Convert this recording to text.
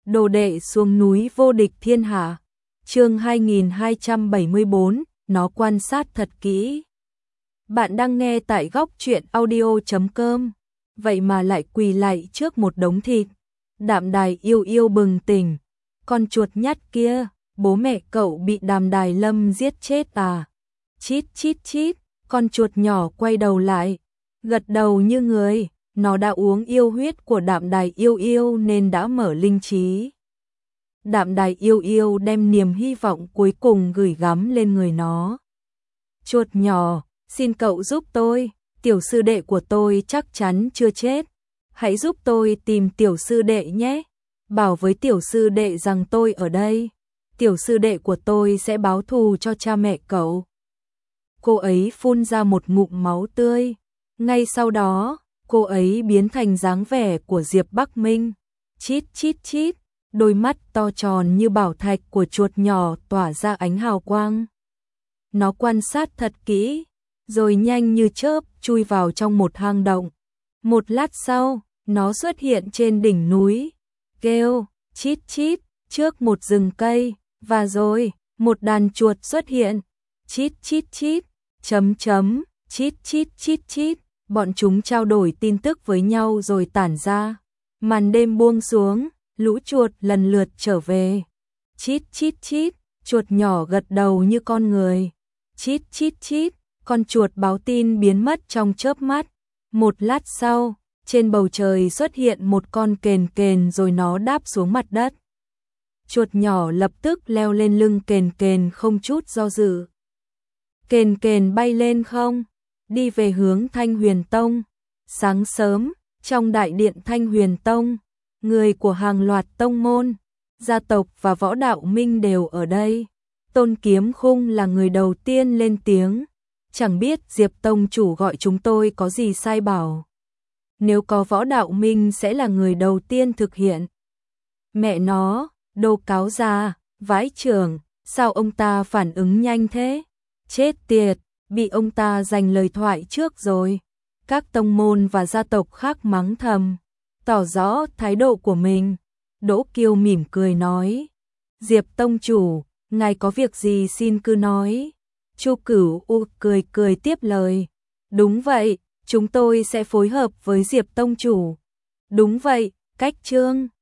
Đồ đệ xuống núi vô địch thiên hạ. Chương 2274, nó quan sát thật kỹ. Bạn đang nghe tại góc truyện audio.com. Vậy mà lại quỳ lạy trước một đống thịt. Đạm Đài yêu yêu bừng tỉnh. Con chuột nhắt kia, bố mẹ cậu bị Đàm Đài Lâm giết chết à? Chít chít chít, con chuột nhỏ quay đầu lại, gật đầu như người. Nó đã uống yêu huyết của Đạm Đài yêu yêu nên đã mở linh trí. Đạm Đài yêu yêu đem niềm hy vọng cuối cùng gửi gắm lên người nó. Chuột nhỏ, xin cậu giúp tôi, tiểu sư đệ của tôi chắc chắn chưa chết. Hãy giúp tôi tìm tiểu sư đệ nhé. Bảo với tiểu sư đệ rằng tôi ở đây. Tiểu sư đệ của tôi sẽ báo thù cho cha mẹ cậu. Cô ấy phun ra một ngụm máu tươi. Ngay sau đó, cô ấy biến thành dáng vẻ của Diệp Bắc Minh. Chít chít chít, đôi mắt to tròn như bảo thạch của chuột nhỏ tỏa ra ánh hào quang. Nó quan sát thật kỹ, rồi nhanh như chớp chui vào trong một hang động. Một lát sau, nó xuất hiện trên đỉnh núi, kêu chít chít trước một rừng cây, và rồi một đàn chuột xuất hiện. Chít chít chít, chấm chấm, chít chít chít chít. Bọn chúng trao đổi tin tức với nhau rồi tản ra. Màn đêm buông xuống, lũ chuột lần lượt trở về. Chít chít chít, chuột nhỏ gật đầu như con người. Chít chít chít, con chuột báo tin biến mất trong chớp mắt. Một lát sau, trên bầu trời xuất hiện một con kền kền rồi nó đáp xuống mặt đất. Chuột nhỏ lập tức leo lên lưng kền kền không chút do dự. Kền kền bay lên không, đi về hướng Thanh Huyền Tông. Sáng sớm, trong đại điện Thanh Huyền Tông, người của hàng loạt tông môn, gia tộc và võ đạo minh đều ở đây. Tôn Kiếm Khung là người đầu tiên lên tiếng. Chẳng biết Diệp tông chủ gọi chúng tôi có gì sai bảo. Nếu có võ đạo minh sẽ là người đầu tiên thực hiện. Mẹ nó, đồ cáo già, vãi chưởng, sao ông ta phản ứng nhanh thế? Chết tiệt, bị ông ta giành lời thoại trước rồi. Các tông môn và gia tộc khác mắng thầm, tỏ rõ thái độ của mình. Đỗ Kiêu mỉm cười nói, Diệp tông chủ, ngài có việc gì xin cứ nói. Chu Cửu U cười cười tiếp lời, đúng vậy, chúng tôi sẽ phối hợp với Diệp tông chủ. Đúng vậy, cách Trương